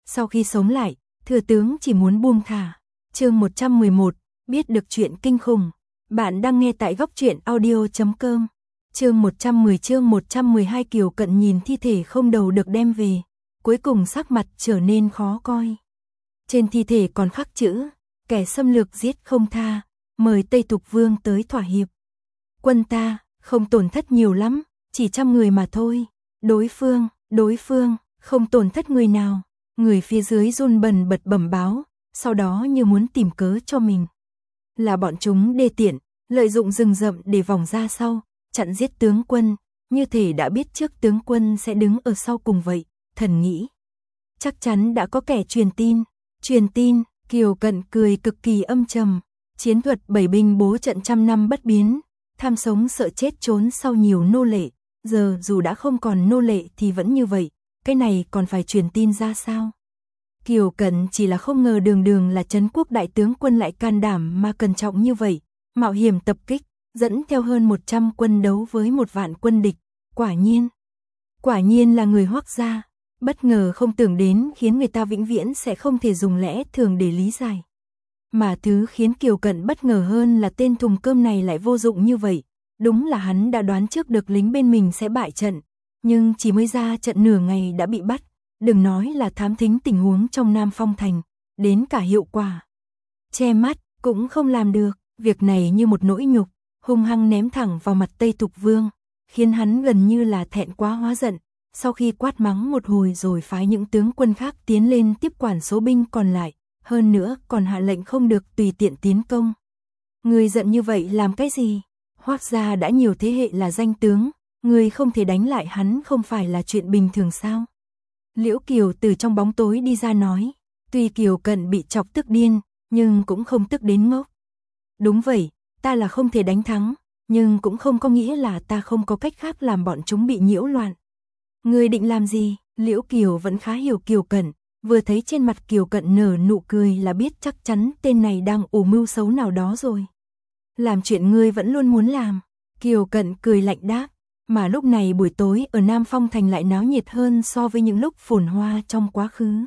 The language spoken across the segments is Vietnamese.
Sau khi sống lại, thừa tướng chỉ muốn buông thả. Chương 111, biết được chuyện kinh khủng. Bạn đang nghe tại góc truyện audio.com. Chương 112 Kiều Cận nhìn thi thể không đầu được đem về, cuối cùng sắc mặt trở nên khó coi. Trên thi thể còn khắc chữ, kẻ xâm lược giết không tha, mời Tây Thục Vương tới thỏa hiệp. Quân ta, không tổn thất nhiều lắm, chỉ 100 người mà thôi. Đối phương, không tổn thất người nào. Người phía dưới run bần bật bẩm báo, sau đó như muốn tìm cớ cho mình. Là bọn chúng đê tiện, lợi dụng rừng rậm để vòng ra sau, chặn giết tướng quân, như thể đã biết trước tướng quân sẽ đứng ở sau cùng vậy, thần nghĩ. Chắc chắn đã có kẻ truyền tin, Kiều Cận cười cực kỳ âm trầm, chiến thuật bảy binh bố trận 100 năm bất biến, tham sống sợ chết trốn sau nhiều nô lệ, giờ dù đã không còn nô lệ thì vẫn như vậy, cái này còn phải truyền tin ra sao? Kiều Cận chỉ là không ngờ đường là Trấn Quốc đại tướng quân lại can đảm mà cẩn trọng như vậy, mạo hiểm tập kích, dẫn theo hơn 100 quân đấu với 1 vạn quân địch, quả nhiên là người Hoắc gia, bất ngờ không tưởng đến khiến người ta vĩnh viễn sẽ không thể dùng lẽ thường để lý giải. Mà thứ khiến Kiều Cận bất ngờ hơn là tên thùng cơm này lại vô dụng như vậy, đúng là hắn đã đoán trước được lính bên mình sẽ bại trận, nhưng chỉ mới ra trận nửa ngày đã bị bắt, đừng nói là thám thính tình huống trong Nam Phong Thành, đến cả hiệu quả che mắt cũng không làm được, việc này như một nỗi nhục, hung hăng ném thẳng vào mặt Tây Thục Vương, khiến hắn gần như là thẹn quá hóa giận, sau khi quát mắng một hồi rồi phái những tướng quân khác tiến lên tiếp quản số binh còn lại, hơn nữa còn hạ lệnh không được tùy tiện tiến công. Người giận như vậy làm cái gì? Hoắc gia đã nhiều thế hệ là danh tướng, người không thể đánh lại hắn không phải là chuyện bình thường sao? Liễu Kiều từ trong bóng tối đi ra nói, tuy Kiều Cận bị chọc tức điên, nhưng cũng không tức đến ngốc. Đúng vậy, ta là không thể đánh thắng, nhưng cũng không có nghĩa là ta không có cách khác làm bọn chúng bị nhiễu loạn. Người định làm gì? Liễu Kiều vẫn khá hiểu Kiều Cận, vừa thấy trên mặt Kiều Cận nở nụ cười là biết chắc chắn tên này đang ủ mưu xấu nào đó rồi. Làm chuyện ngươi vẫn luôn muốn làm. Kiều Cận cười lạnh đáp, mà lúc này buổi tối ở Nam Phong Thành lại náo nhiệt hơn so với những lúc phồn hoa trong quá khứ.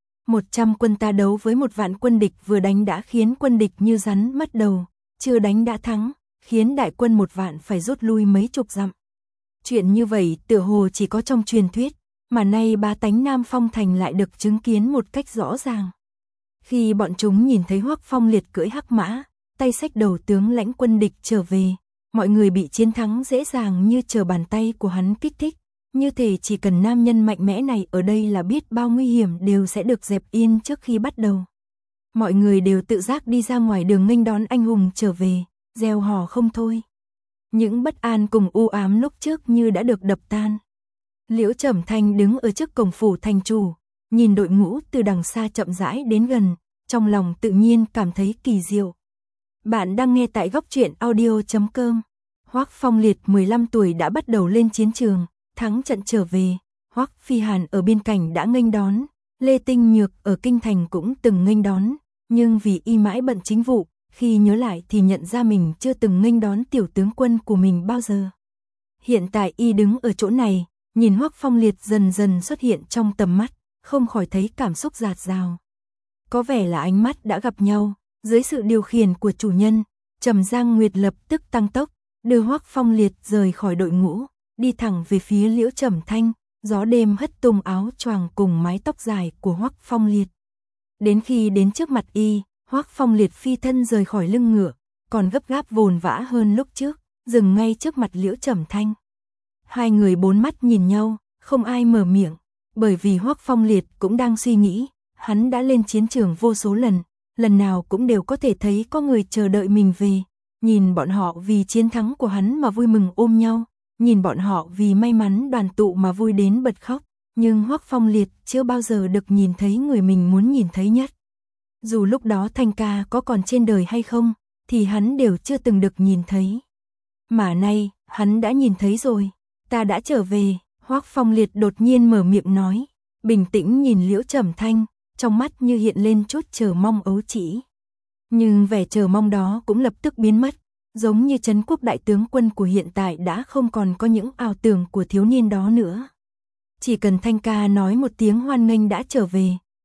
100 quân ta đấu với 1 vạn quân địch, vừa đánh đã khiến quân địch như rắn mất đầu, chưa đánh đã thắng, khiến đại quân 1 vạn phải rút lui mấy chục dặm. Chuyện như vậy tựa hồ chỉ có trong truyền thuyết, mà nay bá tánh Nam Phong Thành lại được chứng kiến một cách rõ ràng. Khi bọn chúng nhìn thấy Hoắc Phong Liệt cưỡi hắc mã, tay xách đầu tướng lãnh quân địch trở về, mọi người bị chiến thắng dễ dàng như trở bàn tay của hắn kích thích, như thể chỉ cần nam nhân mạnh mẽ này ở đây là biết bao nguy hiểm đều sẽ được dẹp yên trước khi bắt đầu. Mọi người đều tự giác đi ra ngoài đường nghênh đón anh hùng trở về, reo hò không thôi. Những bất an cùng u ám lúc trước như đã được đập tan. Liễu Trầm Thanh đứng ở trước cổng phủ thành chủ, nhìn đội ngũ từ đằng xa chậm rãi đến gần, trong lòng tự nhiên cảm thấy kỳ diệu. Bạn đang nghe tại góc truyện audio.com. Hoắc Phong Liệt 15 tuổi đã bắt đầu lên chiến trường, thắng trận trở về, Hoắc Phi Hàn ở biên cảnh đã nghênh đón, Lê Tinh Nhược ở kinh thành cũng từng nghênh đón, nhưng vì y mãi bận chính vụ, khi nhớ lại thì nhận ra mình chưa từng nghênh đón tiểu tướng quân của mình bao giờ. Hiện tại y đứng ở chỗ này, nhìn Hoắc Phong Liệt dần dần xuất hiện trong tầm mắt, không khỏi thấy cảm xúc dạt dào. Có vẻ là ánh mắt đã gặp nhau, dưới sự điều khiển của chủ nhân, Trầm Giang Nguyệt lập tức tăng tốc, đưa Hoắc Phong Liệt rời khỏi đội ngũ, đi thẳng về phía Liễu Trầm Thanh, gió đêm hất tung áo choàng cùng mái tóc dài của Hoắc Phong Liệt. Đến khi đến trước mặt y, Hoắc Phong Liệt phi thân rời khỏi lưng ngựa, còn gấp gáp vồn vã hơn lúc trước, dừng ngay trước mặt Liễu Trầm Thanh. Hai người bốn mắt nhìn nhau, không ai mở miệng, bởi vì Hoắc Phong Liệt cũng đang suy nghĩ, hắn đã lên chiến trường vô số lần, lần nào cũng đều có thể thấy có người chờ đợi mình về, nhìn bọn họ vì chiến thắng của hắn mà vui mừng ôm nhau, nhìn bọn họ vì may mắn đoàn tụ mà vui đến bật khóc, nhưng Hoắc Phong Liệt chưa bao giờ được nhìn thấy người mình muốn nhìn thấy nhất. Dù lúc đó Thanh ca có còn trên đời hay không, thì hắn đều chưa từng được nhìn thấy. Mà nay, hắn đã nhìn thấy rồi, ta đã trở về, Hoắc Phong Liệt đột nhiên mở miệng nói, bình tĩnh nhìn Liễu Trầm Thanh, trong mắt như hiện lên chút chờ mong ấu trĩ. Nhưng vẻ chờ mong đó cũng lập tức biến mất, giống như Trấn Quốc đại tướng quân của hiện tại đã không còn có những ảo tưởng của thiếu niên đó nữa. Chỉ cần Thanh ca nói một tiếng hoan nghênh đã trở về,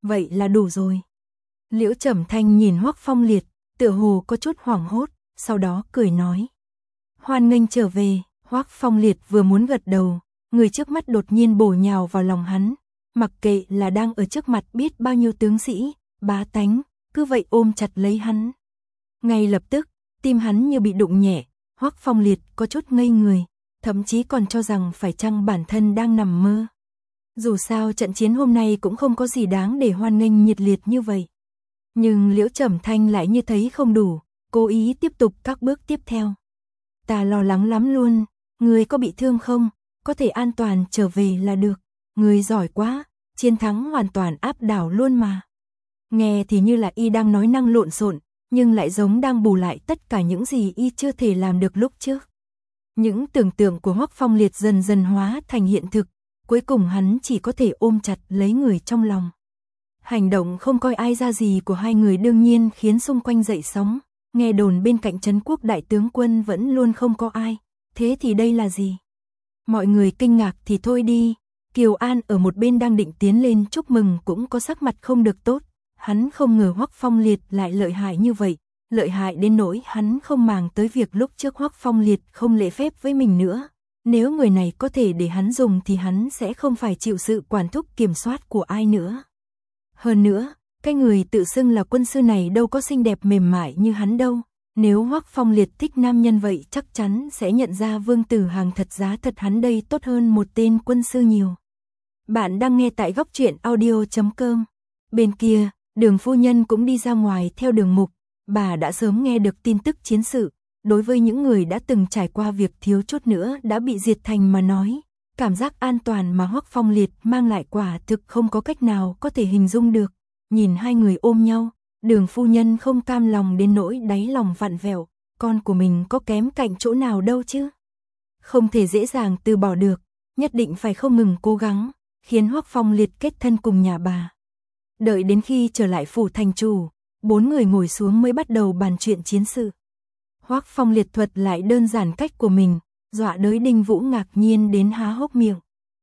vậy là đủ rồi. Liễu Trầm Thanh nhìn Hoắc Phong Liệt, tựa hồ có chút hoảng hốt, sau đó cười nói. Hoan nghênh trở về. Hoắc Phong Liệt vừa muốn gật đầu, người trước mắt đột nhiên bổ nhào vào lòng hắn, mặc kệ là đang ở trước mặt biết bao nhiêu tướng sĩ, bá tánh, cứ vậy ôm chặt lấy hắn. Ngay lập tức, tim hắn như bị đụng nhẹ, Hoắc Phong Liệt có chút ngây người, thậm chí còn cho rằng phải chăng bản thân đang nằm mơ. Dù sao trận chiến hôm nay cũng không có gì đáng để hoan nghênh nhiệt liệt như vậy. Nhưng Liễu Trầm Thanh lại như thấy không đủ, cố ý tiếp tục các bước tiếp theo. Ta lo lắng lắm luôn, người có bị thương không? Có thể an toàn trở về là được. Người giỏi quá, chiến thắng hoàn toàn áp đảo luôn mà. Nghe thì như là y đang nói năng lộn xộn, nhưng lại giống đang bù lại tất cả những gì y chưa thể làm được lúc trước. Những tưởng tượng của Hoắc Phong Liệt dần dần hóa thành hiện thực, cuối cùng hắn chỉ có thể ôm chặt lấy người trong lòng. Hành động không coi ai ra gì của hai người đương nhiên khiến xung quanh dậy sóng, nghe đồn bên cạnh trấn quốc đại tướng quân vẫn luôn không có ai, thế thì đây là gì? Mọi người kinh ngạc thì thôi đi, Kiều An ở một bên đang định tiến lên chúc mừng cũng có sắc mặt không được tốt, hắn không ngờ Hoắc Phong Liệt lại lợi hại như vậy, lợi hại đến nỗi hắn không màng tới việc lúc trước Hoắc Phong Liệt không lễ phép với mình nữa. Nếu người này có thể để hắn dùng thì hắn sẽ không phải chịu sự quản thúc kiểm soát của ai nữa. Hơn nữa, cái người tự xưng là quân sư này đâu có xinh đẹp mềm mại như hắn đâu. Nếu Hoắc Phong Liệt thích nam nhân vậy chắc chắn sẽ nhận ra Vương Tử Hàng thật giá thật hắn đây tốt hơn một tên quân sư nhiều. Bạn đang nghe tại góc truyện audio.com. Bên kia, Đường phu nhân cũng đi ra ngoài theo Đường Mục. Bà đã sớm nghe được tin tức chiến sự. Đối với những người đã từng trải qua việc thiếu chút nữa đã bị diệt thành mà nói, cảm giác an toàn mà Hoắc Phong Liệt mang lại quả thực không có cách nào có thể hình dung được. Nhìn hai người ôm nhau, Đường phu nhân không cam lòng đến nỗi đáy lòng vặn vẹo, con của mình có kém cạnh chỗ nào đâu chứ. Không thể dễ dàng từ bỏ được, nhất định phải không ngừng cố gắng, khiến Hoắc Phong Liệt kết thân cùng nhà bà. Đợi đến khi trở lại phủ thành chủ, bốn người ngồi xuống mới bắt đầu bàn chuyện chiến sự. Hoắc Phong Liệt thuật lại đơn giản cách của mình, dọa đới Đinh Vũ ngạc nhiên đến há hốc miệng.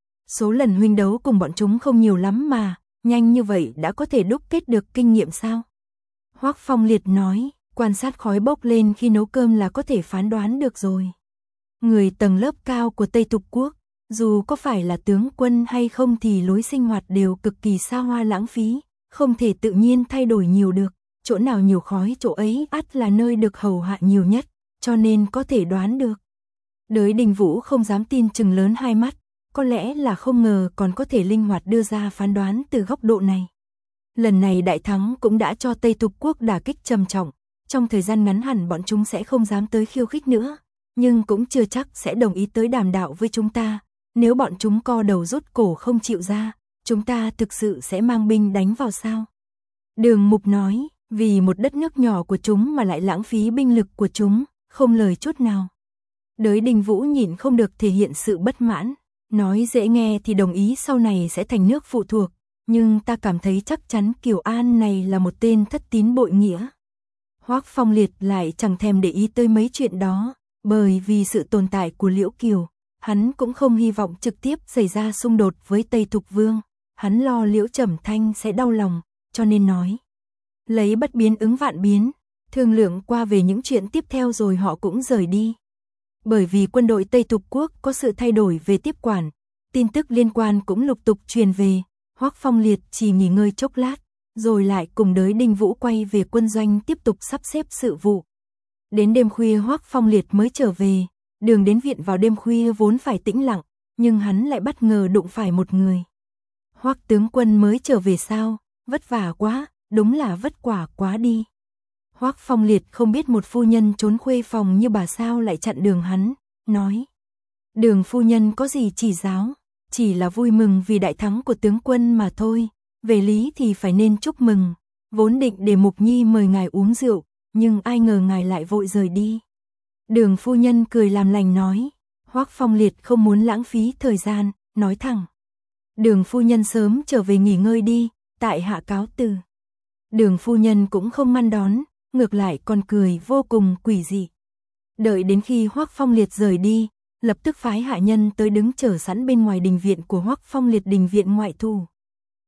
Số lần huynh đấu cùng bọn chúng không nhiều lắm mà, nhanh như vậy đã có thể đúc kết được kinh nghiệm sao? Hoắc Phong Liệt nói, quan sát khói bốc lên khi nấu cơm là có thể phán đoán được rồi. Người tầng lớp cao của Tây Tục Quốc, dù có phải là tướng quân hay không thì lối sinh hoạt đều cực kỳ xa hoa lãng phí, không thể tự nhiên thay đổi nhiều được. Chỗ nào nhiều khói chỗ ấy ắt là nơi được hầu hạ nhiều nhất, cho nên có thể đoán được. Đới Đình Vũ không dám tin chừng lớn hai mắt, có lẽ là không ngờ còn có thể linh hoạt đưa ra phán đoán từ góc độ này. Lần này đại thắng cũng đã cho Tây Tục Quốc đả kích trầm trọng, trong thời gian ngắn hẳn bọn chúng sẽ không dám tới khiêu khích nữa, nhưng cũng chưa chắc sẽ đồng ý tới đàm đạo với chúng ta. Nếu bọn chúng co đầu rút cổ không chịu ra, chúng ta thực sự sẽ mang binh đánh vào sao? Đường Mục nói, vì một đất nước nhỏ của chúng mà lại lãng phí binh lực của chúng, không lời chút nào. Đới Đình Vũ nhịn không được thể hiện sự bất mãn, nói dễ nghe thì đồng ý sau này sẽ thành nước phụ thuộc, nhưng ta cảm thấy chắc chắn Kiều An này là một tên thất tín bội nghĩa. Hoắc Phong Liệt lại chẳng thèm để ý tới mấy chuyện đó, bởi vì sự tồn tại của Liễu Kiều, hắn cũng không hy vọng trực tiếp xảy ra xung đột với Tây Thục Vương, hắn lo Liễu Trầm Thanh sẽ đau lòng, cho nên nói. Lấy bất biến ứng vạn biến, thương lượng qua về những chuyện tiếp theo rồi họ cũng rời đi. Bởi vì quân đội Tây Tục Quốc có sự thay đổi về tiếp quản, tin tức liên quan cũng lục tục truyền về, Hoắc Phong Liệt chỉ nghỉ ngơi chốc lát, rồi lại cùng đới Đinh Vũ quay về quân doanh tiếp tục sắp xếp sự vụ. Đến đêm khuya Hoắc Phong Liệt mới trở về, đường đến viện vào đêm khuya vốn phải tĩnh lặng, nhưng hắn lại bất ngờ đụng phải một người. Hoắc tướng quân mới trở về sao, vất vả quá. Đúng là vất vả quá đi. Hoắc Phong Liệt không biết một phu nhân trốn khuê phòng như bà sao lại chặn đường hắn, nói. Đường phu nhân có gì chỉ giáo, chỉ là vui mừng vì đại thắng của tướng quân mà thôi, về lý thì phải nên chúc mừng, vốn định để Mục Nhi mời ngài uống rượu, nhưng ai ngờ ngài lại vội rời đi. Đường phu nhân cười làm lành nói, Hoắc Phong Liệt không muốn lãng phí thời gian, nói thẳng. Đường phu nhân sớm trở về nghỉ ngơi đi, tại hạ cáo từ. Đường phu nhân cũng không ngăn đón, ngược lại còn cười vô cùng quỷ dị. Đợi đến khi Hoắc Phong Liệt rời đi, lập tức phái hạ nhân tới đứng chờ sẵn bên ngoài đình viện của Hoắc Phong Liệt, đình viện ngoại thủ.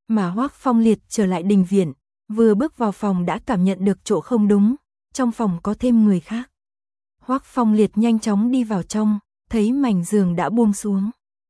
Mà Hoắc Phong Liệt trở lại đình viện, vừa bước vào phòng đã cảm nhận được chỗ không đúng, trong phòng có thêm người khác. Hoắc Phong Liệt nhanh chóng đi vào trong, thấy mảnh giường đã buông xuống.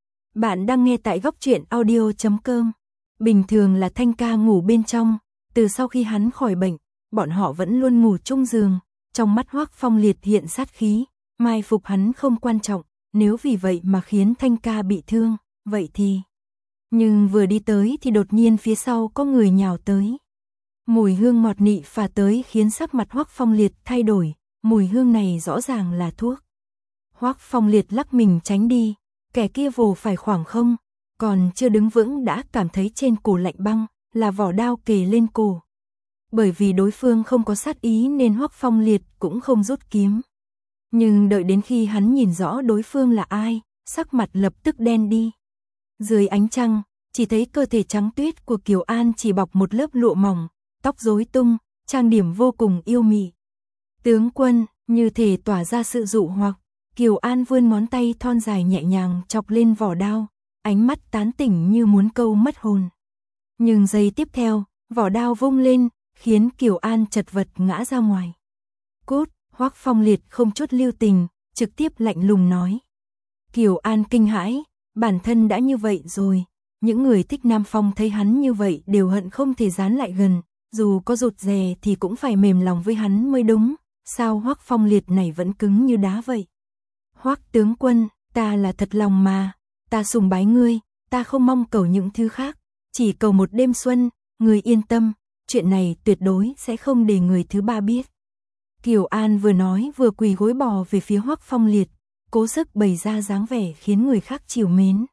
Bạn đang nghe tại góc truyện audio.com. Bình thường là Thanh ca ngủ bên trong, từ sau khi hắn khỏi bệnh, bọn họ vẫn luôn ngủ chung giường. Trong mắt Hoắc Phong Liệt hiện sát khí, mai phục hắn không quan trọng, nếu vì vậy mà khiến Thanh ca bị thương, vậy thì... Nhưng vừa đi tới thì đột nhiên phía sau có người nhào tới. Mùi hương ngọt nị phả tới khiến sắc mặt Hoắc Phong Liệt thay đổi, mùi hương này rõ ràng là thuốc. Hoắc Phong Liệt lắc mình tránh đi, kẻ kia vồ phải khoảng không, còn chưa đứng vững đã cảm thấy trên cổ lạnh băng, là vỏ đao kề lên cổ. Bởi vì đối phương không có sát ý nên Hoắc Phong Liệt cũng không rút kiếm. Nhưng đợi đến khi hắn nhìn rõ đối phương là ai, sắc mặt lập tức đen đi. Dưới ánh trăng, chỉ thấy cơ thể trắng tuyết của Kiều An chỉ bọc một lớp lụa mỏng, tóc rối tung, trang điểm vô cùng yêu mị. Tướng quân, như thể tỏa ra sự dụ hoặc, Kiều An vươn ngón tay thon dài nhẹ nhàng chọc lên vỏ đao, ánh mắt tán tỉnh như muốn câu mất hồn. Nhưng giây tiếp theo, vỏ đao vung lên, khiến Kiều An chật vật ngã ra ngoài. Cút, Hoắc Phong Liệt không chút lưu tình, trực tiếp lạnh lùng nói. Kiều An kinh hãi, bản thân đã như vậy rồi, những người thích Nam Phong thấy hắn như vậy đều hận không thể dán lại gần, dù có rụt rè thì cũng phải mềm lòng với hắn mới đúng, sao Hoắc Phong Liệt này vẫn cứng như đá vậy? Hoắc tướng quân, ta là thật lòng mà, ta sùng bái ngươi, ta không mong cầu những thứ khác, chỉ cầu một đêm xuân, ngươi yên tâm, chuyện này tuyệt đối sẽ không để người thứ ba biết. Kiều An vừa nói vừa quỳ gối bò về phía Hoắc Phong Liệt, cố sức bày ra dáng vẻ khiến người khác trìu mến.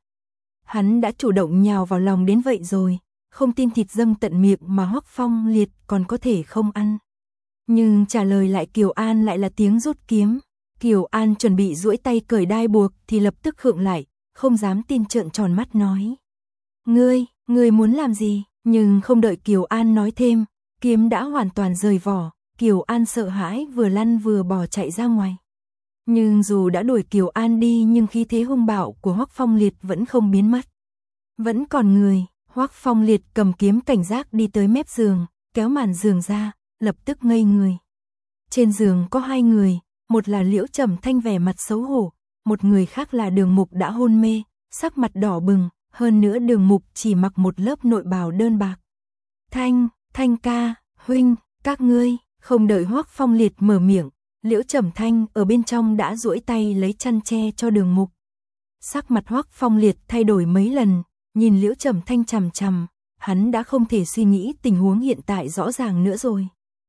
Hắn đã chủ động nhào vào lòng đến vậy rồi, không tin thịt dâng tận miệng mà Hoắc Phong Liệt còn có thể không ăn. Nhưng trả lời lại Kiều An lại là tiếng rút kiếm. Kiều An chuẩn bị duỗi tay cởi đai buộc thì lập tức khựng lại, không dám tin trợn tròn mắt nói. Ngươi muốn làm gì? Nhưng không đợi Kiều An nói thêm, kiếm đã hoàn toàn rời vỏ, Kiều An sợ hãi vừa lăn vừa bò chạy ra ngoài. Nhưng dù đã đuổi Kiều An đi nhưng khí thế hung bạo của Hoắc Phong Liệt vẫn không biến mất. Vẫn còn người, Hoắc Phong Liệt cầm kiếm cảnh giác đi tới mép giường, kéo màn giường ra, lập tức ngây người. Trên giường có hai người, một là Liễu Trầm Thanh vẻ mặt xấu hổ, một người khác là Đường Mục đã hôn mê, sắc mặt đỏ bừng, hơn nữa Đường Mục chỉ mặc một lớp nội bào đơn bạc. Thanh ca, huynh, các ngươi, không đợi Hoắc Phong Liệt mở miệng, Liễu Trầm Thanh ở bên trong đã duỗi tay lấy chăn che cho Đường Mục. Sắc mặt Hoắc Phong Liệt thay đổi mấy lần, nhìn Liễu Trầm Thanh chằm chằm, hắn đã không thể suy nghĩ tình huống hiện tại rõ ràng nữa rồi.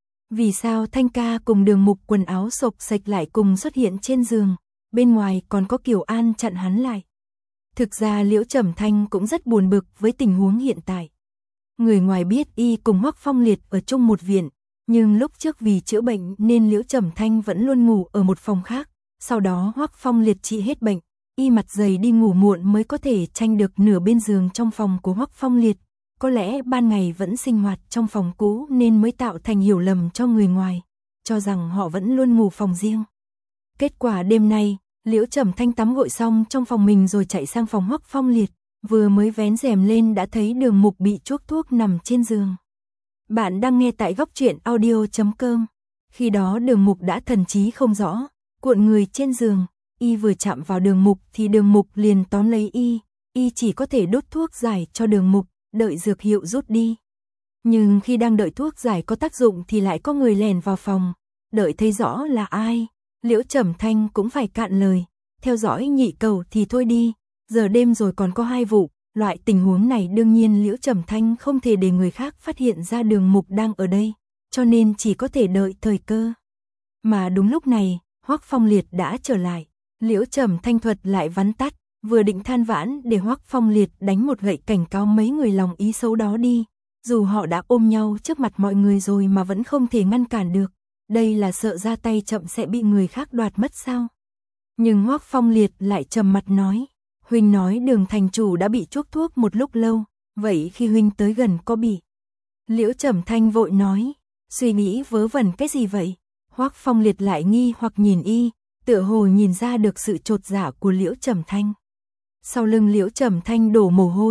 Vì sao Thanh ca cùng Đường Mục quần áo xộc xệch lại cùng xuất hiện trên giường, bên ngoài còn có Kiều An chặn hắn lại. Thực ra Liễu Trầm Thanh cũng rất buồn bực với tình huống hiện tại. Người ngoài biết y cùng Hoắc Phong Liệt ở chung một viện, nhưng lúc trước vì chữa bệnh nên Liễu Trầm Thanh vẫn luôn ngủ ở một phòng khác, sau đó Hoắc Phong Liệt trị hết bệnh, y mặt dày đi ngủ muộn mới có thể tranh được nửa bên giường trong phòng của Hoắc Phong Liệt. Có lẽ ban ngày vẫn sinh hoạt trong phòng cũ nên mới tạo thành hiểu lầm cho người ngoài, cho rằng họ vẫn luôn ngủ phòng riêng. Kết quả đêm nay, Liễu Trầm Thanh tắm gội xong trong phòng mình rồi chạy sang phòng Hoắc Phong Liệt, vừa mới vén rèm lên đã thấy Đường Mục bị chuốc thuốc nằm trên giường. Bạn đang nghe tại góc truyện audio.com. Khi đó Đường Mục đã thần trí không rõ, cuộn người trên giường, y vừa chạm vào Đường Mục thì Đường Mục liền tóm lấy y chỉ có thể đốt thuốc giải cho Đường Mục, đợi dược hiệu rút đi. Nhưng khi đang đợi thuốc giải có tác dụng thì lại có người lèn vào phòng, đợi thấy rõ là ai, Liễu Trầm Thanh cũng phải cạn lời, theo dõi nhị cầu thì thôi đi, giờ đêm rồi còn có 2 vụ, loại tình huống này đương nhiên Liễu Trầm Thanh không thể để người khác phát hiện ra Đường Mục đang ở đây, cho nên chỉ có thể đợi thời cơ. Mà đúng lúc này, Hoắc Phong Liệt đã trở lại, Liễu Trầm Thanh thuật lại vắn tắt, vừa định than vãn để Hoắc Phong Liệt đánh một gậy cảnh cáo mấy người lòng ý xấu đó đi, dù họ đã ôm nhau trước mặt mọi người rồi mà vẫn không thể ngăn cản được, đây là sợ ra tay chậm sẽ bị người khác đoạt mất sao? Nhưng Hoắc Phong Liệt lại trầm mặt nói, huynh nói Đường thành chủ đã bị chuốc thuốc một lúc lâu, vậy khi huynh tới gần có bị? Liễu Trầm Thanh vội nói, suy nghĩ vớ vẩn cái gì vậy? Hoắc Phong Liệt lại nghi hoặc nhìn y, tựa hồ nhìn ra được sự chột dạ của Liễu Trầm Thanh. Sau lưng Liễu Trầm Thanh đổ mồ hôi,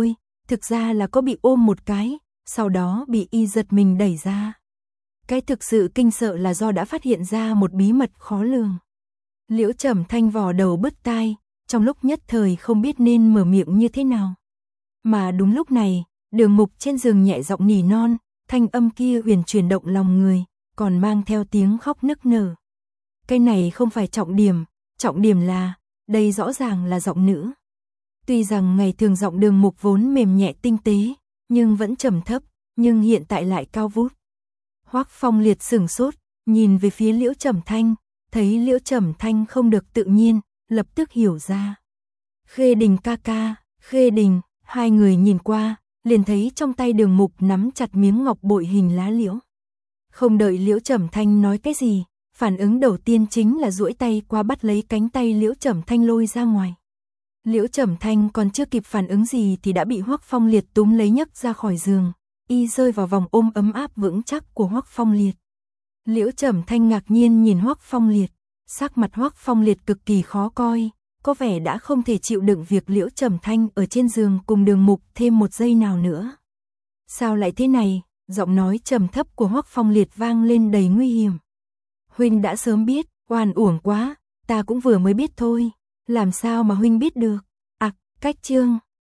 thực ra là có bị ôm một cái, sau đó bị y giật mình đẩy ra. Cái thực sự kinh sợ là do đã phát hiện ra một bí mật khó lường. Liễu Trầm Thanh vò đầu bứt tai, trong lúc nhất thời không biết nên mở miệng như thế nào. Mà đúng lúc này, Đường Mục trên giường nhẹ giọng nỉ non, thanh âm kia huyền chuyển động lòng người, còn mang theo tiếng khóc nức nở. Cái này không phải trọng điểm là, đây rõ ràng là giọng nữ. Tuy rằng ngày thường giọng Đường Mục vốn mềm nhẹ tinh tế, nhưng vẫn trầm thấp, nhưng hiện tại lại cao vút. Hoắc Phong Liệt sửng sốt, nhìn về phía Liễu Trầm Thanh, thấy Liễu Trầm Thanh không được tự nhiên, lập tức hiểu ra. Khê Đình ca ca, Khê Đình, hai người nhìn qua, liền thấy trong tay Đường Mục nắm chặt miếng ngọc bội hình lá liễu. Không đợi Liễu Trầm Thanh nói cái gì, phản ứng đầu tiên chính là duỗi tay qua bắt lấy cánh tay Liễu Trầm Thanh lôi ra ngoài. Liễu Trầm Thanh còn chưa kịp phản ứng gì thì đã bị Hoắc Phong Liệt túm lấy nhấc ra khỏi giường, y rơi vào vòng ôm ấm áp vững chắc của Hoắc Phong Liệt. Liễu Trầm Thanh ngạc nhiên nhìn Hoắc Phong Liệt, sắc mặt Hoắc Phong Liệt cực kỳ khó coi, có vẻ đã không thể chịu đựng việc Liễu Trầm Thanh ở trên giường cùng Đường Mục thêm một giây nào nữa. Sao lại thế này? Giọng nói trầm thấp của Hoắc Phong Liệt vang lên đầy nguy hiểm. Huynh đã sớm biết, oan uổng quá, ta cũng vừa mới biết thôi, làm sao mà huynh biết được? Cách chương